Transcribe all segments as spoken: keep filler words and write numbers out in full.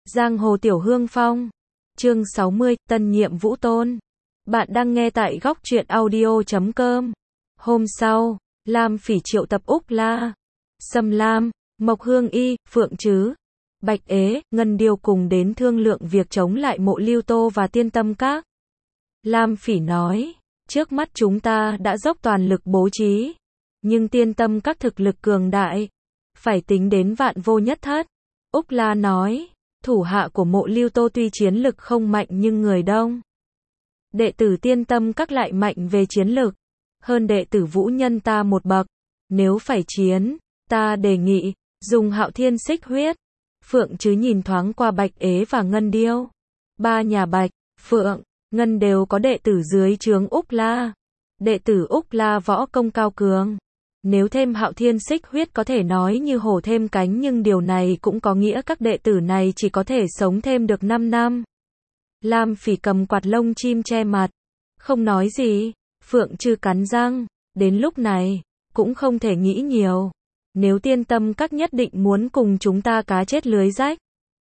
Giang hồ tiểu hương phong. Chương sáu mươi, tân nhiệm Vũ Tôn. Bạn đang nghe tại góc truyện audio chấm com. Hôm sau, Lam Phỉ triệu tập Úc La, Sâm Lam, Mộc Hương Y, Phượng Trứ, Bạch Ế, Ngân Điêu cùng đến thương lượng việc chống lại Mộ Lưu Tô và Tiên Tâm Các. Lam Phỉ nói, trước mắt chúng ta đã dốc toàn lực bố trí, nhưng Tiên Tâm Các thực lực cường đại, phải tính đến vạn vô nhất thất. Úc La nói, thủ hạ của Mộ Lưu Tô tuy chiến lực không mạnh nhưng người đông. Đệ tử Tiên Tâm Các lại mạnh về chiến lực, hơn đệ tử Vũ Nhân ta một bậc. Nếu phải chiến, ta đề nghị dùng Hạo Thiên Xích Huyết. Phượng Trứ nhìn thoáng qua Bạch Ế và Ngân Điêu. Ba nhà Bạch, Phượng, Ngân đều có đệ tử dưới trướng Úc La. Đệ tử Úc La võ công cao cường. Nếu thêm Hạo Thiên Xích Huyết có thể nói như hổ thêm cánh, nhưng điều này cũng có nghĩa các đệ tử này chỉ có thể sống thêm được năm năm. Lam Phỉ cầm quạt lông chim che mặt, không nói gì. Phượng Trư cắn răng, đến lúc này, cũng không thể nghĩ nhiều. Nếu Tiên Tâm Các nhất định muốn cùng chúng ta cá chết lưới rách,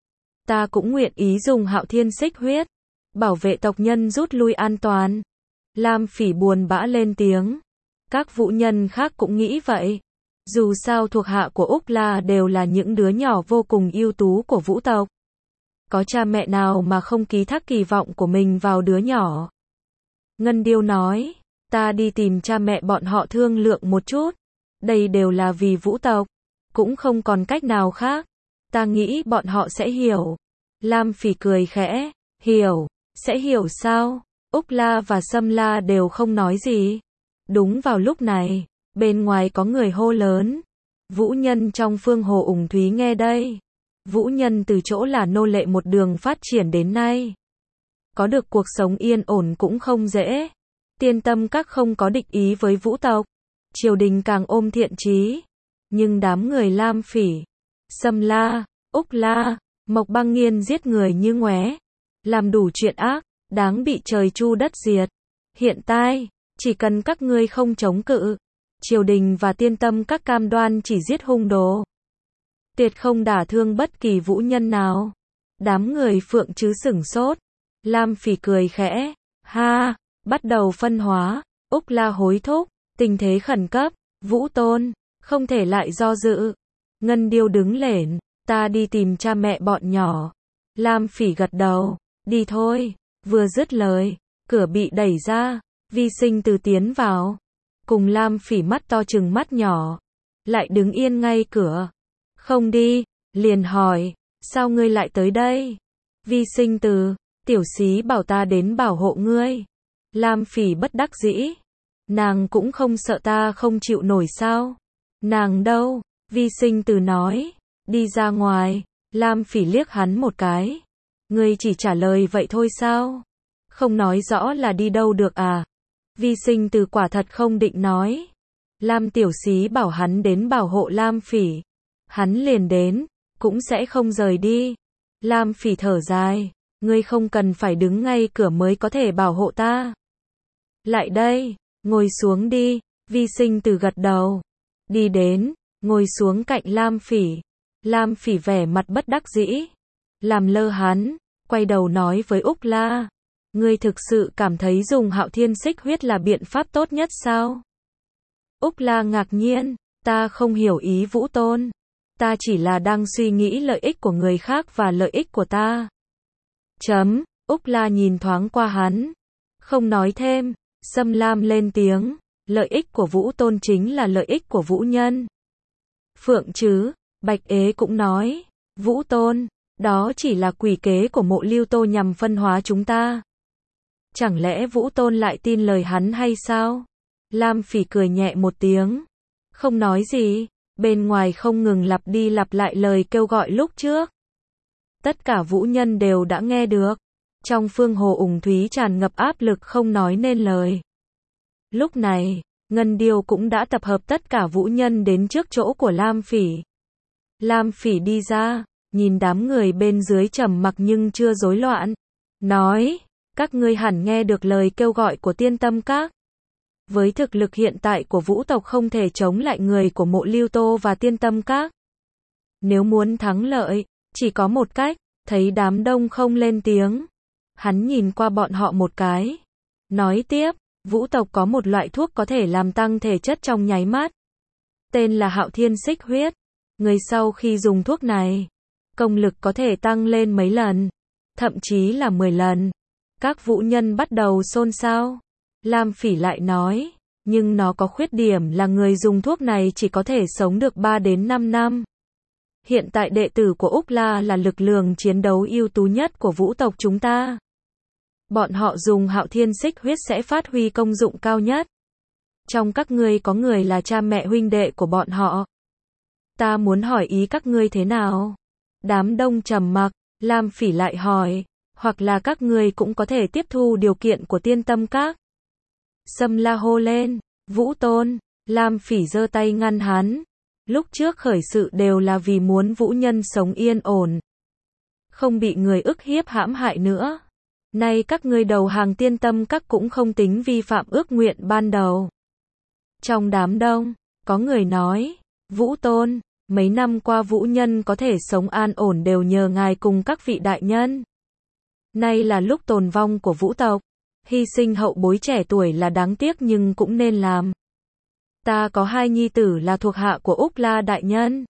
ta cũng nguyện ý dùng Hạo Thiên Xích Huyết, bảo vệ tộc nhân rút lui an toàn. Lam Phỉ buồn bã lên tiếng. Các vũ nhân khác cũng nghĩ vậy. Dù sao thuộc hạ của Úc La đều là những đứa nhỏ vô cùng ưu tú của vũ tộc. Có cha mẹ nào mà không ký thác kỳ vọng của mình vào đứa nhỏ. Ngân Điêu nói, ta đi tìm cha mẹ bọn họ thương lượng một chút. Đây đều là vì vũ tộc, cũng không còn cách nào khác. Ta nghĩ bọn họ sẽ hiểu. Lam Phỉ cười khẽ, hiểu, sẽ hiểu sao? Úc La và Sâm La đều không nói gì. Đúng vào lúc này, bên ngoài có người hô lớn. Vũ Nhân trong Phương Hồ Ủng Thúy nghe đây. Vũ Nhân từ chỗ là nô lệ một đường phát triển đến nay. Có được cuộc sống yên ổn cũng không dễ. Tiên Tâm Các không có địch ý với vũ tộc. Triều đình càng ôm thiện chí. Nhưng đám người Lam Phỉ, Sâm La, Úc La, Mộc Băng Nghiên giết người như ngoé. Làm đủ chuyện ác, đáng bị trời chu đất diệt. Hiện tại, chỉ cần các ngươi không chống cự, triều đình và Tiên Tâm Các cam đoan chỉ giết hung đồ, tuyệt không đả thương bất kỳ vũ nhân nào. Đám người Phượng Trứ sửng sốt. Lam Phỉ cười khẽ, ha, bắt đầu phân hóa. Úc La hối thúc, tình thế khẩn cấp, Vũ Tôn, không thể lại do dự. Ngân Điêu đứng lển, ta đi tìm cha mẹ bọn nhỏ. Lam Phỉ gật đầu, đi thôi. Vừa dứt lời, cửa bị đẩy ra. Vi Sinh Từ tiến vào, cùng Lam Phỉ mắt to trừng mắt nhỏ, lại đứng yên ngay cửa. Không đi, liền hỏi, sao ngươi lại tới đây? Vi Sinh Từ, tiểu xí bảo ta đến bảo hộ ngươi. Lam Phỉ bất đắc dĩ, nàng cũng không sợ ta không chịu nổi sao? Nàng đâu? Vi Sinh Từ nói, đi ra ngoài. Lam Phỉ liếc hắn một cái. Ngươi chỉ trả lời vậy thôi sao? Không nói rõ là đi đâu được à? Vi Sinh Từ quả thật không định nói. Lam tiểu xí bảo hắn đến bảo hộ Lam Phỉ. Hắn liền đến, cũng sẽ không rời đi. Lam Phỉ thở dài, ngươi không cần phải đứng ngay cửa mới có thể bảo hộ ta. Lại đây, ngồi xuống đi. Vi Sinh Từ gật đầu. Đi đến, ngồi xuống cạnh Lam Phỉ. Lam Phỉ vẻ mặt bất đắc dĩ. Làm lơ hắn, quay đầu nói với Úc La. Ngươi thực sự cảm thấy dùng Hạo Thiên Xích Huyết là biện pháp tốt nhất sao? Úc La ngạc nhiên, ta không hiểu ý Vũ Tôn. Ta chỉ là đang suy nghĩ lợi ích của người khác và lợi ích của ta. Chấm, Úc La nhìn thoáng qua hắn. Không nói thêm, Sâm Lam lên tiếng. Lợi ích của Vũ Tôn chính là lợi ích của Vũ Nhân. Phượng Trứ, Bạch Ế cũng nói. Vũ Tôn, đó chỉ là quỷ kế của Mộ Lưu Tô nhằm phân hóa chúng ta. Chẳng lẽ Vũ Tôn lại tin lời hắn hay sao? Lam Phỉ cười nhẹ một tiếng. Không nói gì, bên ngoài không ngừng lặp đi lặp lại lời kêu gọi lúc trước. Tất cả vũ nhân đều đã nghe được. Trong Phương Hồ Ủng Thúy tràn ngập áp lực không nói nên lời. Lúc này, Ngân Điêu cũng đã tập hợp tất cả vũ nhân đến trước chỗ của Lam Phỉ. Lam Phỉ đi ra, nhìn đám người bên dưới trầm mặc nhưng chưa rối loạn. Nói, các ngươi hẳn nghe được lời kêu gọi của Tiên Tâm Các. Với thực lực hiện tại của vũ tộc không thể chống lại người của Mộ Lưu Tô và Tiên Tâm Các. Nếu muốn thắng lợi, chỉ có một cách, Thấy đám đông không lên tiếng, hắn nhìn qua bọn họ một cái, nói tiếp, vũ tộc có một loại thuốc có thể làm tăng thể chất trong nháy mắt. Tên là Hạo Thiên Xích Huyết. Người sau khi dùng thuốc này, công lực có thể tăng lên mấy lần, thậm chí là mười lần. Các vũ nhân bắt đầu xôn xao. Lam Phỉ lại nói, nhưng nó có khuyết điểm là người dùng thuốc này chỉ có thể sống được ba đến năm năm. Hiện tại đệ tử của Úc La là lực lượng chiến đấu ưu tú nhất của vũ tộc chúng ta. Bọn họ dùng Hạo Thiên Xích Huyết sẽ phát huy công dụng cao nhất. Trong các ngươi có người là cha mẹ huynh đệ của bọn họ. Ta muốn hỏi ý các ngươi thế nào? Đám đông trầm mặc, Lam Phỉ lại hỏi, hoặc là các ngươi cũng có thể tiếp thu điều kiện của Tiên Tâm Các. Sâm La hô lên, Vũ Tôn. Lam Phỉ giơ tay ngăn hắn. Lúc trước khởi sự đều là vì muốn vũ nhân sống yên ổn, không bị người ức hiếp hãm hại nữa. Nay các ngươi đầu hàng Tiên Tâm Các cũng không tính vi phạm ước nguyện ban đầu. Trong đám đông, có người nói, Vũ Tôn, mấy năm qua vũ nhân có thể sống an ổn đều nhờ ngài cùng các vị đại nhân. Nay là lúc tồn vong của vũ tộc, hy sinh hậu bối trẻ tuổi là đáng tiếc nhưng cũng nên làm. Ta có hai nhi tử là thuộc hạ của Úc La đại nhân.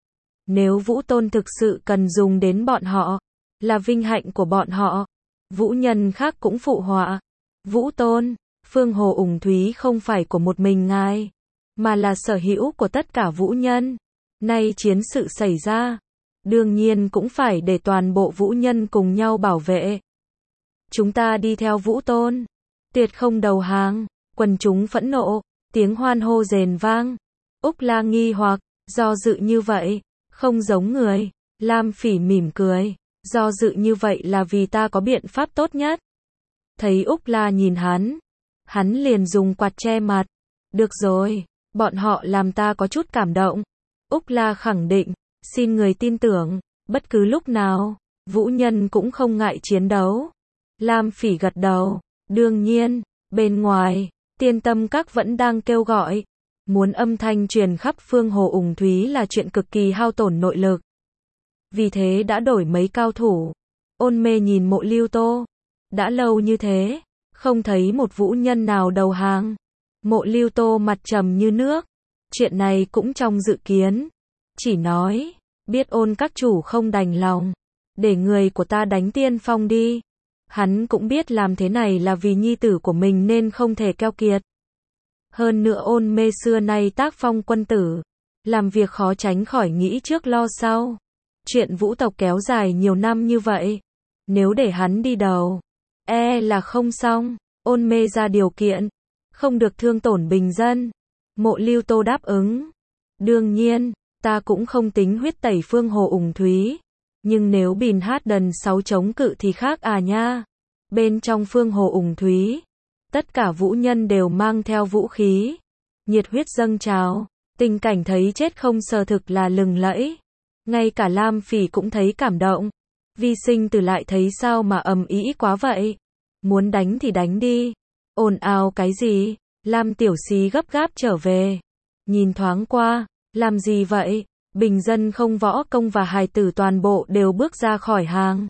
Nếu Vũ Tôn thực sự cần dùng đến bọn họ, là vinh hạnh của bọn họ. Vũ nhân khác cũng phụ họa. Vũ Tôn, Phương Hồ Ủng Thúy không phải của một mình ngài, mà là sở hữu của tất cả vũ nhân. Nay chiến sự xảy ra, đương nhiên cũng phải để toàn bộ vũ nhân cùng nhau bảo vệ. Chúng ta đi theo Vũ Tôn, tuyệt không đầu hàng. Quần chúng phẫn nộ, tiếng hoan hô rền vang. Úc La nghi hoặc, do dự như vậy, không giống người. Lam Phỉ mỉm cười, do dự như vậy là vì ta có biện pháp tốt nhất. Thấy Úc La nhìn hắn, hắn liền dùng quạt che mặt. Được rồi, bọn họ làm ta có chút cảm động. Úc La khẳng định, xin người tin tưởng, bất cứ lúc nào, vũ nhân cũng không ngại chiến đấu. Lam Phỉ gật đầu, đương nhiên, bên ngoài, Tiên Tâm Các vẫn đang kêu gọi. Muốn âm thanh truyền khắp Phương Hồ Ủng Thúy là chuyện cực kỳ hao tổn nội lực. Vì thế đã đổi mấy cao thủ. Ôn Mê nhìn Mộ Lưu Tô. Đã lâu như thế, không thấy một vũ nhân nào đầu hàng. Mộ Lưu Tô mặt trầm như nước. Chuyện này cũng trong dự kiến. Chỉ nói, biết Ôn các chủ không đành lòng, để người của ta đánh tiên phong đi. Hắn cũng biết làm thế này là vì nhi tử của mình nên không thể keo kiệt. Hơn nữa Ôn Mê xưa nay tác phong quân tử, làm việc khó tránh khỏi nghĩ trước lo sau. Chuyện vũ tộc kéo dài nhiều năm như vậy, nếu để hắn đi đầu, e là không xong. Ôn Mê ra điều kiện, không được thương tổn bình dân. Mộ Lưu Tô đáp ứng. Đương nhiên, ta cũng không tính huyết tẩy Phương Hồ Ủng Thúy. Nhưng nếu Bìn Hát Đần sáu chống cự thì khác à nha. Bên trong Phương Hồ Ủng Thúy, tất cả vũ nhân đều mang theo vũ khí, nhiệt huyết dâng trào, tình cảnh thấy chết không sờ thực là lừng lẫy. Ngay cả Lam Phỉ cũng thấy cảm động. Vi Sinh Tử lại thấy sao mà ầm ĩ quá vậy. Muốn đánh thì đánh đi. Ồn ào cái gì? Lam Tiểu Xí gấp gáp trở về. Nhìn thoáng qua, làm gì vậy? Bình dân không võ công và hài tử toàn bộ đều bước ra khỏi hàng.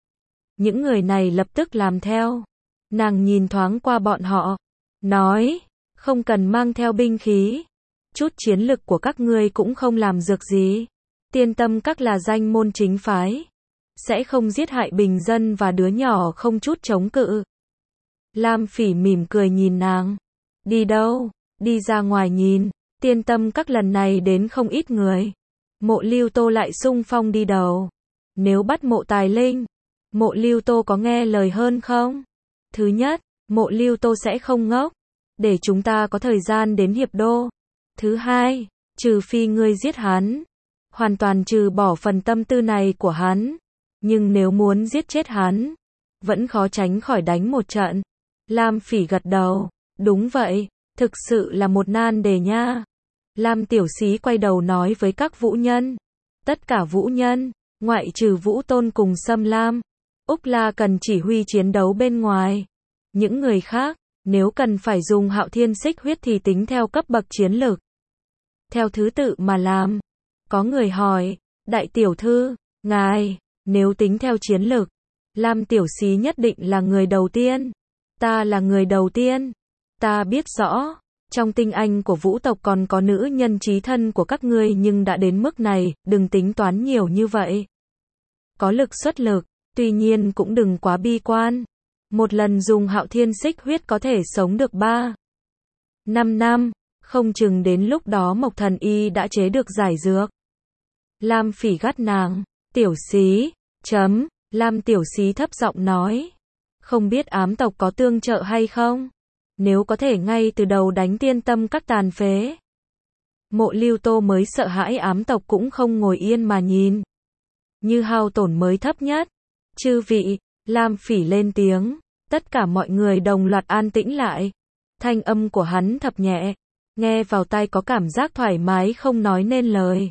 Những người này lập tức làm theo. Nàng nhìn thoáng qua bọn họ, nói, không cần mang theo binh khí. Chút chiến lực của các ngươi cũng không làm được gì. Tiên Tâm Các là danh môn chính phái, sẽ không giết hại bình dân và đứa nhỏ không chút chống cự. Lam Phỉ mỉm cười nhìn nàng. Đi đâu? Đi ra ngoài nhìn. Tiên Tâm Các lần này đến không ít người. Mộ Lưu Tô lại xung phong đi đầu. Nếu bắt Mộ Tài Linh, Mộ Lưu Tô có nghe lời hơn không? Thứ nhất, Mộ Lưu Tô sẽ không ngốc, để chúng ta có thời gian đến hiệp đô. Thứ hai, trừ phi ngươi giết hắn, hoàn toàn trừ bỏ phần tâm tư này của hắn. Nhưng nếu muốn giết chết hắn, vẫn khó tránh khỏi đánh một trận. Lam Phỉ gật đầu, đúng vậy, thực sự là một nan đề nha. Lam Tiểu Xí quay đầu nói với các vũ nhân. Tất cả vũ nhân, ngoại trừ Vũ Tôn cùng Sâm Lam, Úc La cần chỉ huy chiến đấu bên ngoài. Những người khác, nếu cần phải dùng Hạo Thiên Xích Huyết thì tính theo cấp bậc chiến lực, theo thứ tự mà làm. Có người hỏi, đại tiểu thư, ngài, Nếu tính theo chiến lược, Lam Tiểu Xí nhất định là người đầu tiên. Ta là người đầu tiên. Ta biết rõ, trong tinh anh của vũ tộc còn có nữ nhân chí thân của các ngươi nhưng đã đến mức này, đừng tính toán nhiều như vậy. Có lực xuất lực, tuy nhiên cũng đừng quá bi quan. Một lần dùng Hạo Thiên Xích Huyết có thể sống được ba năm năm, không chừng đến lúc đó Mộc Thần Y đã chế được giải dược. Lam Phỉ gắt nàng, Tiểu Xí, chấm, Lam Tiểu Xí thấp giọng nói, không biết ám tộc có tương trợ hay không? Nếu có thể ngay từ đầu đánh tiên tâm các tàn phế. Mộ Lưu Tô mới sợ hãi ám tộc cũng không ngồi yên mà nhìn. Như hao tổn mới thấp nhất. Chư vị, Lam Phỉ lên tiếng, tất cả mọi người đồng loạt an tĩnh lại. Thanh âm của hắn thập nhẹ, nghe vào tai có cảm giác thoải mái không nói nên lời.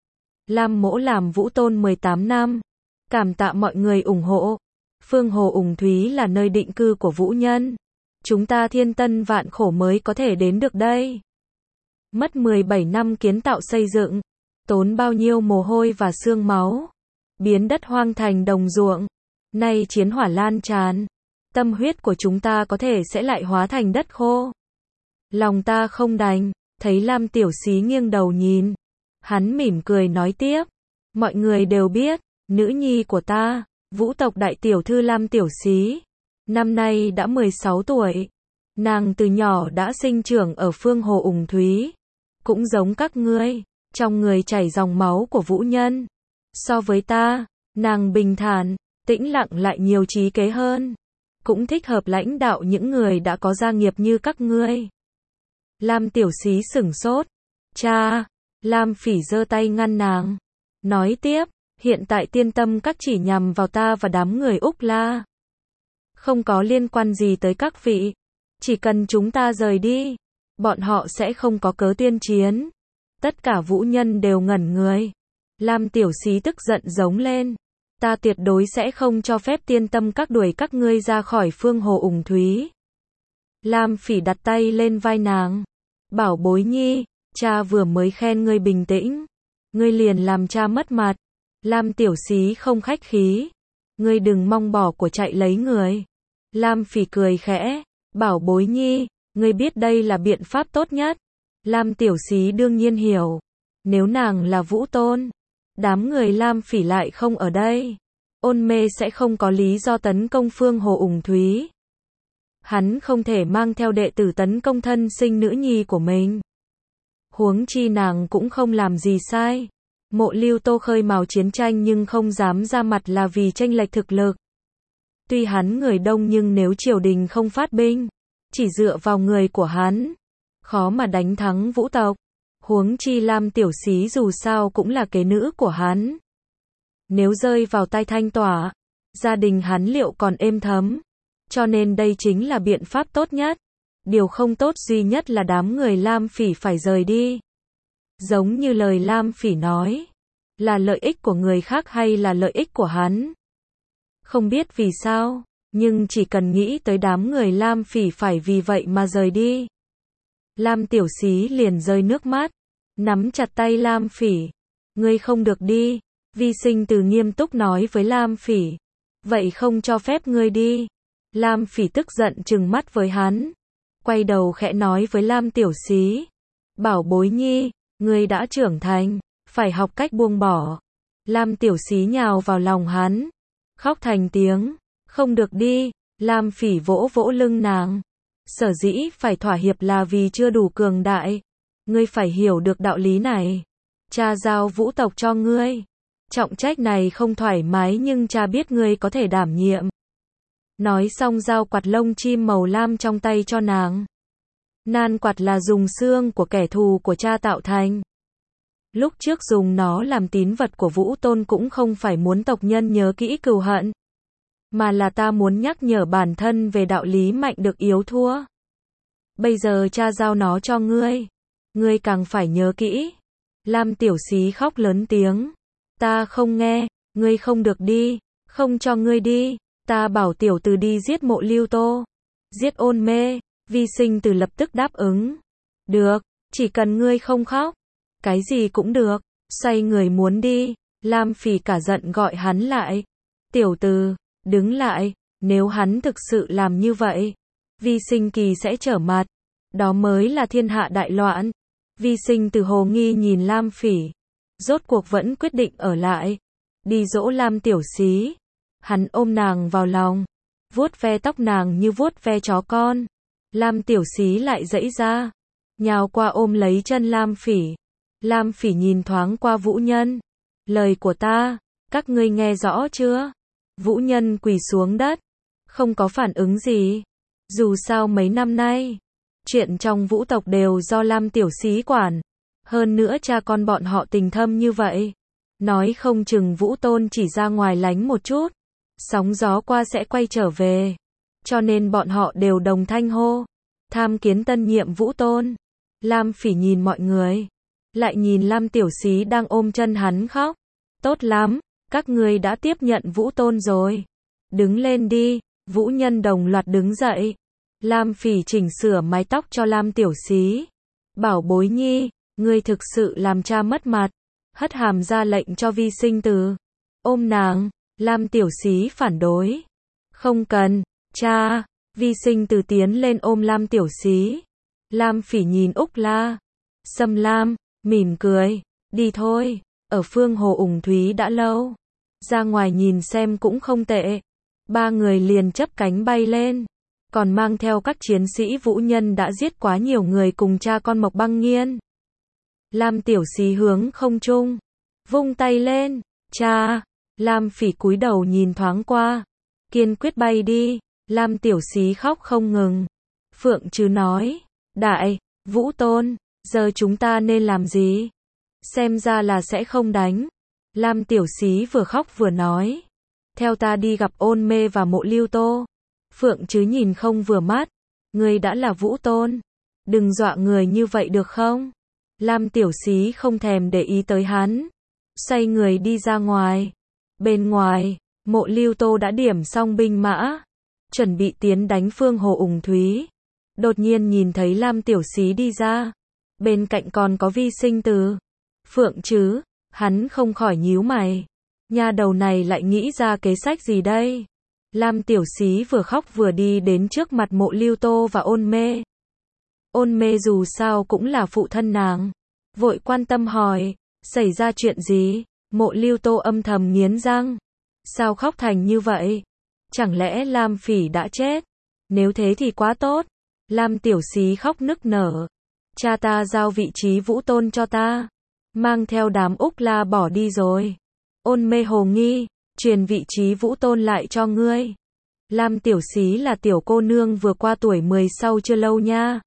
Lam Mỗ làm Vũ Tôn mười tám năm, cảm tạ mọi người ủng hộ. Phương Hồ Ủng Thúy là nơi định cư của vũ nhân. Chúng ta thiên tân vạn khổ mới có thể đến được đây. Mất mười bảy năm kiến tạo xây dựng, tốn bao nhiêu mồ hôi và xương máu, biến đất hoang thành đồng ruộng. Nay chiến hỏa lan tràn, tâm huyết của chúng ta có thể sẽ lại hóa thành đất khô. Lòng ta không đành, thấy Lam Tiểu Xí nghiêng đầu nhìn. Hắn mỉm cười nói tiếp, mọi người đều biết, nữ nhi của ta, vũ tộc đại tiểu thư Lam Tiểu Xí, năm nay đã mười sáu tuổi. Nàng từ nhỏ đã sinh trưởng ở Phương Hồ Ủng Thúy. Cũng giống các ngươi, trong người chảy dòng máu của vũ nhân. So với ta, nàng bình thản, tĩnh lặng lại nhiều trí kế hơn. Cũng thích hợp lãnh đạo những người đã có gia nghiệp như các ngươi. Lam Tiểu Xí sửng sốt. Cha, Lam Phỉ giơ tay ngăn nàng. Nói tiếp, hiện tại tiên tâm các chỉ nhằm vào ta và đám người Úc La. Không có liên quan gì tới các vị. Chỉ cần chúng ta rời đi, bọn họ sẽ không có cớ tiên chiến. Tất cả vũ nhân đều ngẩn người. Lam Tiểu Xí tức giận giống lên. Ta tuyệt đối sẽ không cho phép tiên tâm các đuổi các ngươi ra khỏi Phương Hồ Ủng Thúy. Lam Phỉ đặt tay lên vai nàng. Bảo bối nhi, cha vừa mới khen ngươi bình tĩnh. Ngươi liền làm cha mất mặt. Lam Tiểu Xí không khách khí. Ngươi đừng mong bỏ của chạy lấy người. Lam Phỉ cười khẽ. Bảo bối nhi, ngươi biết đây là biện pháp tốt nhất. Lam Tiểu Xí đương nhiên hiểu. Nếu nàng là Vũ Tôn, đám người Lam Phỉ lại không ở đây, Ôn Mê sẽ không có lý do tấn công Phương Hồ Ủng Thúy. Hắn không thể mang theo đệ tử tấn công thân sinh nữ nhi của mình. Huống chi nàng cũng không làm gì sai. Mộ Lưu Tô khơi mào chiến tranh nhưng không dám ra mặt là vì chênh lệch thực lực. Tuy hắn người đông nhưng nếu triều đình không phát binh, chỉ dựa vào người của hắn, khó mà đánh thắng vũ tộc. Huống chi Lam Tiểu Xí dù sao cũng là kế nữ của hắn. Nếu rơi vào tay Thanh Tỏa, gia đình hắn liệu còn êm thấm. Cho nên đây chính là biện pháp tốt nhất. Điều không tốt duy nhất là đám người Lam Phỉ phải rời đi. Giống như lời Lam Phỉ nói, là lợi ích của người khác hay là lợi ích của hắn. Không biết vì sao, nhưng chỉ cần nghĩ tới đám người Lam Phỉ phải vì vậy mà rời đi. Lam Tiểu Xí liền rơi nước mắt, nắm chặt tay Lam Phỉ. Ngươi không được đi, Vi Sinh Từ nghiêm túc nói với Lam Phỉ. Vậy không cho phép ngươi đi. Lam Phỉ tức giận trừng mắt với hắn. Quay đầu khẽ nói với Lam Tiểu Xí. Bảo bối nhi, ngươi đã trưởng thành, phải học cách buông bỏ. Lam Tiểu Xí nhào vào lòng hắn, khóc thành tiếng. Không được đi. Lam Phỉ vỗ vỗ lưng nàng. Sở dĩ phải thỏa hiệp là vì chưa đủ cường đại. Ngươi phải hiểu được đạo lý này. Cha giao vũ tộc cho ngươi. Trọng trách này không thoải mái nhưng cha biết ngươi có thể đảm nhiệm. Nói xong giao quạt lông chim màu lam trong tay cho nàng. Nan quạt là dùng xương của kẻ thù của cha tạo thành. Lúc trước dùng nó làm tín vật của Vũ Tôn cũng không phải muốn tộc nhân nhớ kỹ cừu hận, mà là ta muốn nhắc nhở bản thân về đạo lý mạnh được yếu thua. Bây giờ cha giao nó cho ngươi, ngươi càng phải nhớ kỹ. Lam Tiểu Xí khóc lớn tiếng. Ta không nghe, ngươi không được đi, không cho ngươi đi. Ta bảo tiểu tử đi giết Mộ Lưu Tô, giết Ôn Mê. Vi Sinh Từ lập tức đáp ứng. Được, chỉ cần ngươi không khóc. Cái gì cũng được. Xoay người muốn đi. Lam Phỉ cả giận gọi hắn lại. Tiểu tử, đứng lại, nếu hắn thực sự làm như vậy, Vi Sinh Kỳ sẽ trở mặt. Đó mới là thiên hạ đại loạn. Vi Sinh Từ hồ nghi nhìn Lam Phỉ. Rốt cuộc vẫn quyết định ở lại. Đi dỗ Lam Tiểu Xí. Hắn ôm nàng vào lòng. Vuốt ve tóc nàng như vuốt ve chó con. Lam Tiểu Xí lại giãy ra. Nhào qua ôm lấy chân Lam Phỉ. Lam Phỉ nhìn thoáng qua Vũ Nhân. Lời của ta, các ngươi nghe rõ chưa? Vũ Nhân quỳ xuống đất. Không có phản ứng gì. Dù sao mấy năm nay, chuyện trong Vũ tộc đều do Lam Tiểu Xí quản. Hơn nữa cha con bọn họ tình thâm như vậy. Nói không chừng Vũ Tôn chỉ ra ngoài lánh một chút. Sóng gió qua sẽ quay trở về. Cho nên bọn họ đều đồng thanh hô. Tham kiến tân nhiệm Vũ Tôn. Lam Phỉ nhìn mọi người. Lại nhìn Lam Tiểu Xí đang ôm chân hắn khóc. Tốt lắm, các ngươi đã tiếp nhận Vũ Tôn rồi. Đứng lên đi. Vũ Nhân đồng loạt đứng dậy. Lam Phỉ chỉnh sửa mái tóc cho Lam Tiểu Xí. Bảo bối nhi, ngươi thực sự làm cha mất mặt. Hất hàm ra lệnh cho Vi Sinh Từ. Ôm nàng. Lam Tiểu Xí phản đối. Không cần, cha. Vi Sinh Từ tiến lên ôm Lam Tiểu Xí. Lam Phỉ nhìn Úc La. Sâm Lam, mỉm cười. Đi thôi, ở Phương Hồ Ủng Thúy đã lâu. Ra ngoài nhìn xem cũng không tệ. Ba người liền chấp cánh bay lên. Còn mang theo các chiến sĩ Vũ Nhân đã giết quá nhiều người cùng cha con Mộc Băng Nghiên. Lam Tiểu Xí hướng không trung. Vung tay lên. Cha. Lam Phỉ cúi đầu nhìn thoáng qua. Kiên quyết bay đi. Lam Tiểu Xí khóc không ngừng. Phượng Trứ nói. Đại, Vũ Tôn, giờ chúng ta nên làm gì? Xem ra là sẽ không đánh. Lam Tiểu Xí vừa khóc vừa nói. Theo ta đi gặp Ôn Mê và Mộ Lưu Tô. Phượng Trứ nhìn không vừa mắt. Ngươi đã là Vũ Tôn. Đừng dọa người như vậy được không? Lam Tiểu Xí không thèm để ý tới hắn. Xoay người đi ra ngoài. Bên ngoài, Mộ Lưu Tô đã điểm xong binh mã. Chuẩn bị tiến đánh Phương Hồ Ủng Thúy. Đột nhiên nhìn thấy Lam Tiểu Xí đi ra. Bên cạnh còn có Vi Sinh Từ. Phượng Trứ, hắn không khỏi nhíu mày. Nha đầu này lại nghĩ ra kế sách gì đây? Lam Tiểu Xí vừa khóc vừa đi đến trước mặt Mộ Lưu Tô và Ôn Mê. Ôn Mê dù sao cũng là phụ thân nàng. Vội quan tâm hỏi, xảy ra chuyện gì? Mộ Lưu Tô âm thầm nghiến răng. Sao khóc thành như vậy? Chẳng lẽ Lam Phỉ đã chết? Nếu thế thì quá tốt. Lam Tiểu Xí khóc nức nở. Cha ta giao vị trí Vũ Tôn cho ta. Mang theo đám Úc La bỏ đi rồi. Ôn Mê hồ nghi, truyền vị trí Vũ Tôn lại cho ngươi. Lam Tiểu Xí là tiểu cô nương vừa qua tuổi mười sau chưa lâu nha.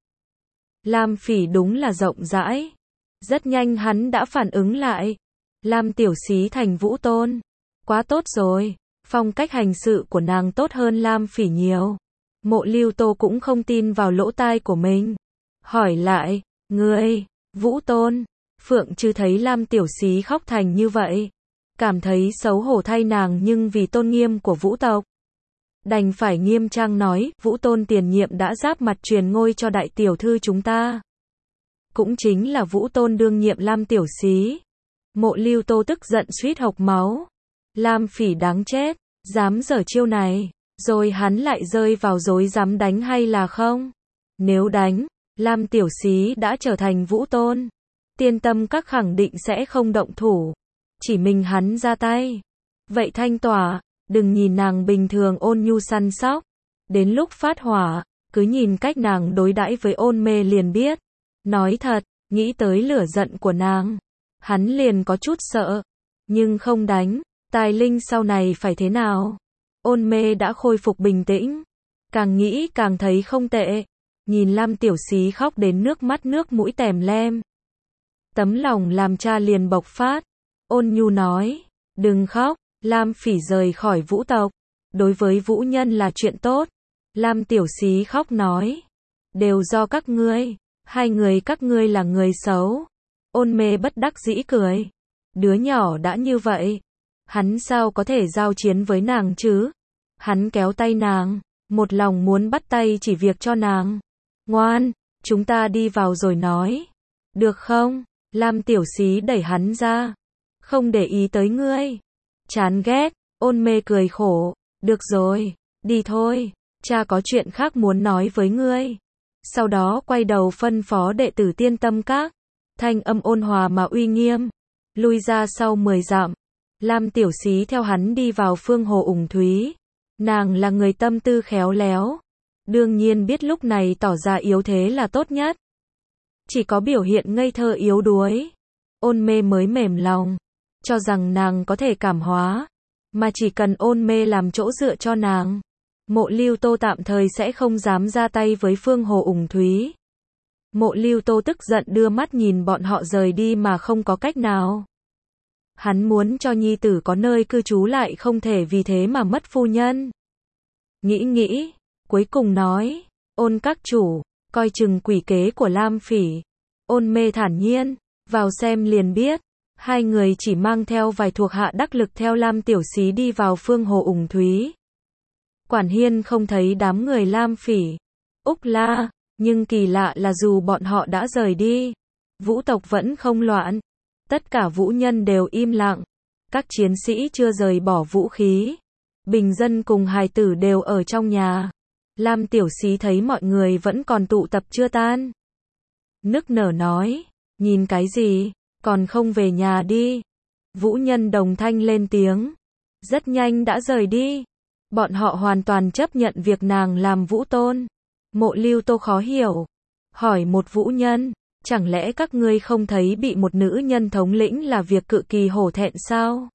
Lam Phỉ đúng là rộng rãi. Rất nhanh hắn đã phản ứng lại. Lam Tiểu Xí thành Vũ Tôn. Quá tốt rồi. Phong cách hành sự của nàng tốt hơn Lam Phỉ nhiều. Mộ Lưu Tô cũng không tin vào lỗ tai của mình. Hỏi lại, ngươi, Vũ Tôn. Phượng Trứ thấy Lam Tiểu Xí khóc thành như vậy. Cảm thấy xấu hổ thay nàng nhưng vì tôn nghiêm của Vũ tộc. Đành phải nghiêm trang nói, Vũ Tôn tiền nhiệm đã giáp mặt truyền ngôi cho đại tiểu thư chúng ta. Cũng chính là Vũ Tôn đương nhiệm Lam Tiểu Xí. Mộ Lưu Tô tức giận suýt hộc máu. Lam Phỉ đáng chết, dám giở chiêu này, rồi hắn lại rơi vào rối dám đánh hay là không? Nếu đánh, Lam Tiểu Xí đã trở thành Vũ Tôn. Tiên tâm các khẳng định sẽ không động thủ. Chỉ mình hắn ra tay. Vậy Thanh Tỏa, đừng nhìn nàng bình thường ôn nhu săn sóc. Đến lúc phát hỏa, cứ nhìn cách nàng đối đãi với Ôn Mê liền biết. Nói thật, nghĩ tới lửa giận của nàng. Hắn liền có chút sợ. Nhưng không đánh, tài linh sau này phải thế nào? Ôn Mê đã khôi phục bình tĩnh. Càng nghĩ càng thấy không tệ. Nhìn Lam Tiểu Xí khóc đến nước mắt nước mũi tèm lem. Tấm lòng làm cha liền bộc phát. Ôn nhu nói, đừng khóc. Lam Phỉ rời khỏi Vũ tộc. Đối với Vũ Nhân là chuyện tốt. Lam Tiểu Xí khóc nói, đều do các ngươi. Hai người các ngươi là người xấu. Ôn Mê bất đắc dĩ cười. Đứa nhỏ đã như vậy. Hắn sao có thể giao chiến với nàng chứ? Hắn kéo tay nàng. Một lòng muốn bắt tay chỉ việc cho nàng. Ngoan, chúng ta đi vào rồi nói. Được không? Lam Tiểu Xí đẩy hắn ra. không để ý tới ngươi. Chán ghét, Ôn Mê cười khổ, được rồi, đi thôi, cha có chuyện khác muốn nói với ngươi. Sau đó quay đầu phân phó đệ tử Tiên Tâm Các, thanh âm ôn hòa mà uy nghiêm, lui ra sau mười dặm. Lam Tiểu Xí theo hắn đi vào Phương Hồ Ủng Thúy. Nàng là người tâm tư khéo léo, đương nhiên biết lúc này tỏ ra yếu thế là tốt nhất. Chỉ có biểu hiện ngây thơ yếu đuối, Ôn Mê mới mềm lòng, cho rằng nàng có thể cảm hóa, mà chỉ cần Ôn Mê làm chỗ dựa cho nàng, Mộ Lưu Tô tạm thời sẽ không dám ra tay với Phương Hồ Ủng Thúy. Mộ Lưu Tô tức giận đưa mắt nhìn bọn họ rời đi mà không có cách nào. Hắn muốn cho nhi tử có nơi cư trú lại không thể vì thế mà mất phu nhân. Nghĩ nghĩ, cuối cùng nói, Ôn các chủ, coi chừng quỷ kế của Lam Phỉ. Ôn Mê thản nhiên, vào xem liền biết. Hai người chỉ mang theo vài thuộc hạ đắc lực theo Lam Tiểu Xí đi vào Phương Hồ Ủng Thúy. Quản hiên không thấy đám người Lam Phỉ, Úc La, nhưng kỳ lạ là dù bọn họ đã rời đi, vũ tộc vẫn không loạn. Tất cả vũ nhân đều im lặng, các chiến sĩ chưa rời bỏ vũ khí. Bình dân cùng hài tử đều ở trong nhà. Lam Tiểu Xí thấy mọi người vẫn còn tụ tập chưa tan, nức nở nói, nhìn cái gì, còn không về nhà đi. Vũ nhân đồng thanh lên tiếng, rất nhanh đã rời đi. Bọn họ hoàn toàn chấp nhận việc nàng làm vũ tôn. Mộ Lưu Tô khó hiểu, hỏi một vũ nhân, chẳng lẽ các ngươi không thấy bị một nữ nhân thống lĩnh là việc cực kỳ hổ thẹn sao?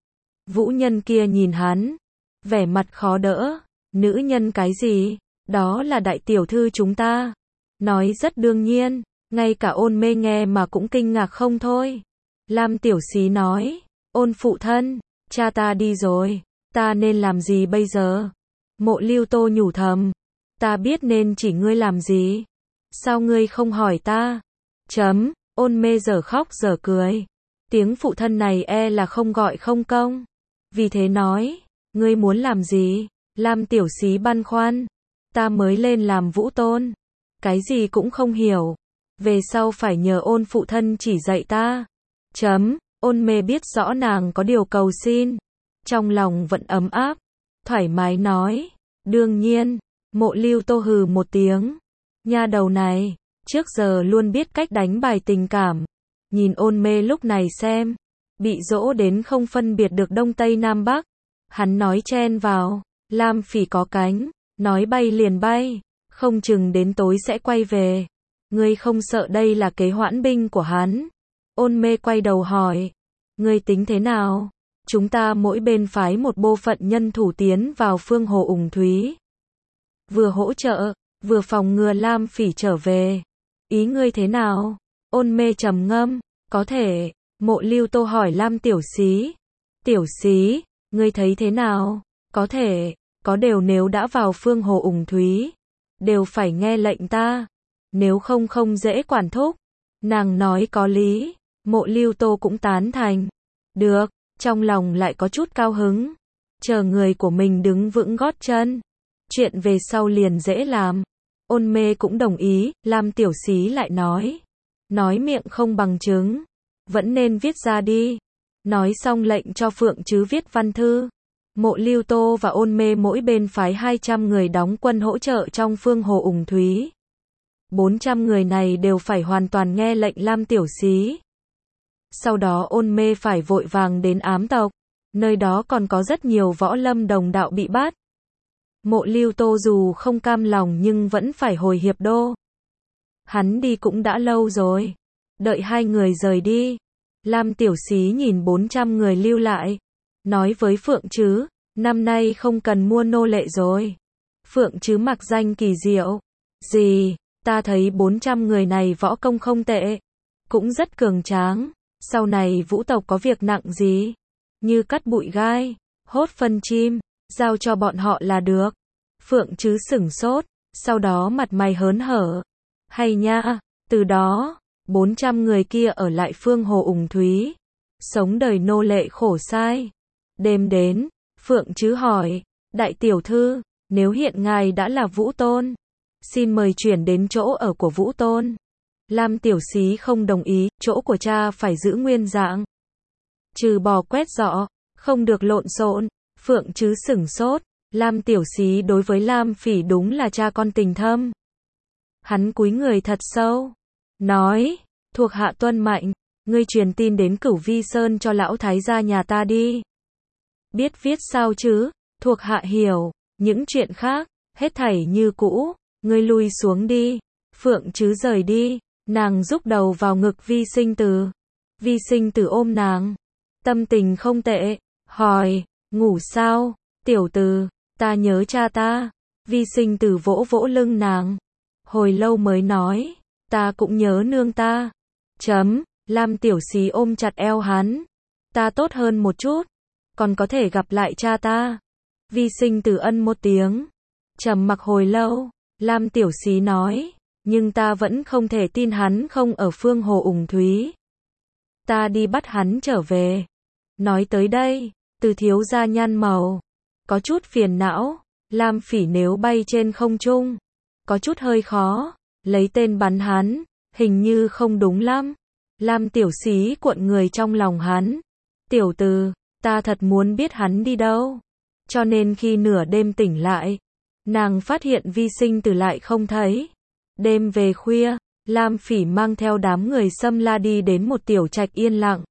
Vũ nhân kia nhìn hắn, vẻ mặt khó đỡ, nữ nhân cái gì, đó là đại tiểu thư chúng ta. Nói rất đương nhiên, ngay cả Ôn Mê nghe mà cũng kinh ngạc không thôi. Lam Tiểu Xí nói, Ôn phụ thân, cha ta đi rồi, ta nên làm gì bây giờ? Mộ Lưu Tô nhủ thầm, ta biết nên chỉ ngươi làm gì. Sao ngươi không hỏi ta? Chấm, Ôn Mê giờ khóc giờ cười. Tiếng phụ thân này e là không gọi không công. Vì thế nói, ngươi muốn làm gì? Lam Tiểu Xí băn khoăn, ta mới lên làm vũ tôn, cái gì cũng không hiểu. Về sau phải nhờ Ôn phụ thân chỉ dạy ta. Chấm, Ôn Mê biết rõ nàng có điều cầu xin, trong lòng vẫn ấm áp, thoải mái nói, đương nhiên. Mộ Lưu Tô hừ một tiếng, nha đầu này, trước giờ luôn biết cách đánh bài tình cảm. Nhìn Ôn Mê lúc này xem, bị dỗ đến không phân biệt được đông tây nam bắc. Hắn nói chen vào, Lam Phỉ có cánh, nói bay liền bay, không chừng đến tối sẽ quay về. Ngươi không sợ đây là kế hoãn binh của hắn? Ôn Mê quay đầu hỏi, ngươi tính thế nào? Chúng ta mỗi bên phái một bộ phận nhân thủ tiến vào Phương Hồ Ủng Thúy, vừa hỗ trợ, vừa phòng ngừa Lam Phỉ trở về. Ý ngươi thế nào? Ôn Mê trầm ngâm, có thể. Mộ Lưu Tô hỏi Lam Tiểu Xí, Tiểu Xí, ngươi thấy thế nào? Có thể, có điều nếu đã vào Phương Hồ Ủng Thúy, đều phải nghe lệnh ta, nếu không không dễ quản thúc. Nàng nói có lý, Mộ Lưu Tô cũng tán thành. Được, trong lòng lại có chút cao hứng, chờ người của mình đứng vững gót chân, chuyện về sau liền dễ làm. Ôn Mê cũng đồng ý. Lam Tiểu Xí lại nói, nói miệng không bằng chứng, vẫn nên viết ra đi. Nói xong lệnh cho Phượng Trứ viết văn thư. Mộ Lưu Tô và Ôn Mê mỗi bên phái hai trăm người đóng quân hỗ trợ trong Phương Hồ Ủng Thúy. bốn trăm người này đều phải hoàn toàn nghe lệnh Lam Tiểu Xí. Sau đó Ôn Mê phải vội vàng đến Ám tộc, nơi đó còn có rất nhiều võ lâm đồng đạo bị bắt. Mộ Lưu Tô dù không cam lòng nhưng vẫn phải hồi Hiệp Đô. Hắn đi cũng đã lâu rồi. Đợi hai người rời đi, Lam Tiểu Xí nhìn bốn trăm người lưu lại, nói với Phượng Trứ, năm nay không cần mua nô lệ rồi. Phượng Trứ mặc danh kỳ diệu, gì, ta thấy bốn trăm người này võ công không tệ, cũng rất cường tráng, sau này vũ tộc có việc nặng gì, như cắt bụi gai, hốt phân chim, giao cho bọn họ là được. Phượng Trứ sửng sốt, sau đó mặt mày hớn hở, hay nha. Từ đó, bốn trăm người kia ở lại Phương Hồ Ủng Thúy, sống đời nô lệ khổ sai. Đêm đến, Phượng Trứ hỏi, đại tiểu thư, nếu hiện ngài đã là vũ tôn, xin mời chuyển đến chỗ ở của vũ tôn. Lam Tiểu Xí không đồng ý, chỗ của cha phải giữ nguyên dạng. trừ bỏ quét dọ, không được lộn xộn. Phượng Trứ sửng sốt, Lam Tiểu Xí đối với Lam Phỉ đúng là cha con tình thâm. Hắn cúi người thật sâu, nói, thuộc hạ tuân mệnh, ngươi truyền tin đến Cửu Vi Sơn cho lão thái gia nhà ta đi. Biết viết sao chứ, thuộc hạ hiểu, những chuyện khác, hết thảy như cũ, ngươi lui xuống đi. Phượng Trứ rời đi, nàng rúc đầu vào ngực Vi Sinh Từ. Vi Sinh Từ ôm nàng, tâm tình không tệ, hỏi, ngủ sao, tiểu Từ, ta nhớ cha ta. Vi Sinh Từ vỗ vỗ lưng nàng, hồi lâu mới nói, ta cũng nhớ nương ta. Chấm, Lam Tiểu Xí ôm chặt eo hắn, ta tốt hơn một chút, còn có thể gặp lại cha ta. Vi Sinh Từ ân một tiếng, trầm mặc hồi lâu, Lam Tiểu Xí nói, nhưng ta vẫn không thể tin hắn không ở Phương Hồ Ủng Thúy. Ta đi bắt hắn trở về. Nói tới đây, Từ thiếu gia nhăn màu, có chút phiền não. Lam Phỉ nếu bay trên không trung, có chút hơi khó, lấy tên bắn hắn, hình như không đúng lắm. Lam Tiểu Xí cuộn người trong lòng hắn. Tiểu Từ, ta thật muốn biết hắn đi đâu. Cho nên khi nửa đêm tỉnh lại, nàng phát hiện Vi Sinh Từ lại không thấy. Đêm về khuya, Lam Phỉ mang theo đám người Xâm La đi đến một tiểu trạch yên lặng.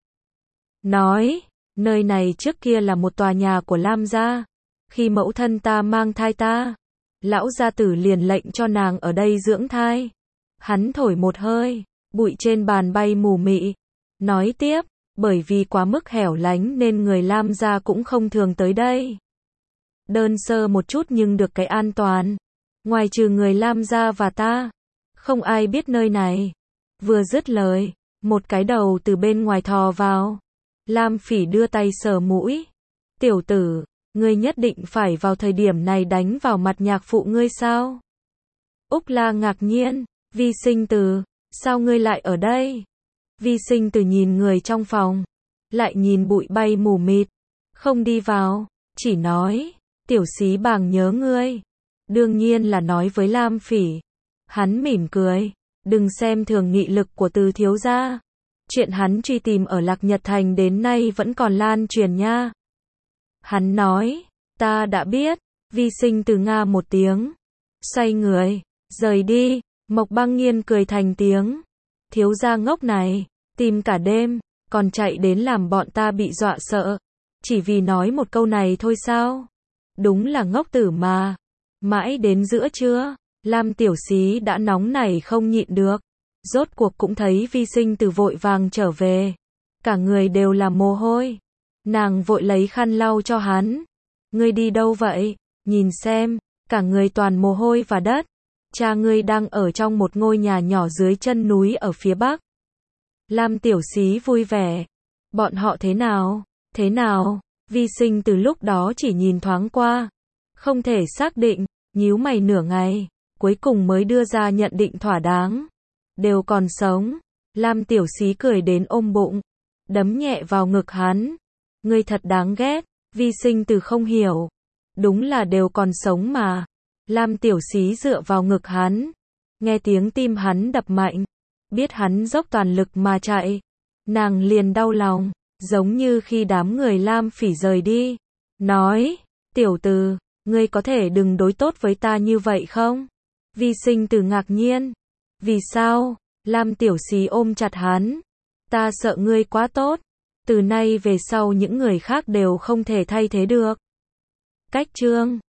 Nói, nơi này trước kia là một tòa nhà của Lam gia. Khi mẫu thân ta mang thai ta, lão gia tử liền lệnh cho nàng ở đây dưỡng thai. Hắn thổi một hơi, bụi trên bàn bay mù mị. Nói tiếp, bởi vì quá mức hẻo lánh nên người Lam gia cũng không thường tới đây. Đơn sơ một chút nhưng được cái an toàn. Ngoài trừ người Lam gia và ta, không ai biết nơi này. Vừa dứt lời, một cái đầu từ bên ngoài thò vào. Lam Phỉ đưa tay sờ mũi. Tiểu Tử, ngươi nhất định phải vào thời điểm này đánh vào mặt nhạc phụ ngươi sao? Úc La ngạc nhiên, Vi Sinh Từ, sao ngươi lại ở đây? Vi Sinh Từ nhìn người trong phòng, lại nhìn bụi bay mù mịt, không đi vào, chỉ nói, Tiểu Xí bàng nhớ ngươi. Đương nhiên là nói với Lam Phỉ. Hắn mỉm cười, đừng xem thường nghị lực của Từ thiếu gia. Chuyện hắn truy tìm ở Lạc Nhật Thành đến nay vẫn còn lan truyền nha. Hắn nói, ta đã biết. Vi Sinh Từ nga một tiếng, xoay người, rời đi. Mộc Băng Nghiên cười thành tiếng, thiếu gia ngốc này, tìm cả đêm, còn chạy đến làm bọn ta bị dọa sợ, chỉ vì nói một câu này thôi sao? Đúng là ngốc tử mà. Mãi đến giữa trưa, Lam Tiểu Xí đã nóng nảy không nhịn được, rốt cuộc cũng thấy Vi Sinh Từ vội vàng trở về, cả người đều là mồ hôi. Nàng vội lấy khăn lau cho hắn. Ngươi đi đâu vậy? Nhìn xem, cả người toàn mồ hôi và đất. Cha ngươi đang ở trong một ngôi nhà nhỏ dưới chân núi ở phía bắc. Lam Tiểu Xí vui vẻ. Bọn họ thế nào? Thế nào? Vi Sinh từ lúc đó chỉ nhìn thoáng qua, không thể xác định, nhíu mày nửa ngày, cuối cùng mới đưa ra nhận định thỏa đáng. Đều còn sống. Lam Tiểu Xí cười đến ôm bụng, đấm nhẹ vào ngực hắn. Ngươi thật đáng ghét. Vi Sinh từ không hiểu. Đúng là đều còn sống mà. Lam Tiểu Xí dựa vào ngực hắn, nghe tiếng tim hắn đập mạnh, biết hắn dốc toàn lực mà chạy, nàng liền đau lòng, giống như khi đám người Lam Phỉ rời đi, nói, tiểu Từ, ngươi có thể đừng đối tốt với ta như vậy không? Vi Sinh từ ngạc nhiên, vì sao? Lam Tiểu Xí ôm chặt hắn, ta sợ ngươi quá tốt, từ nay về sau những người khác đều không thể thay thế được. Cách chương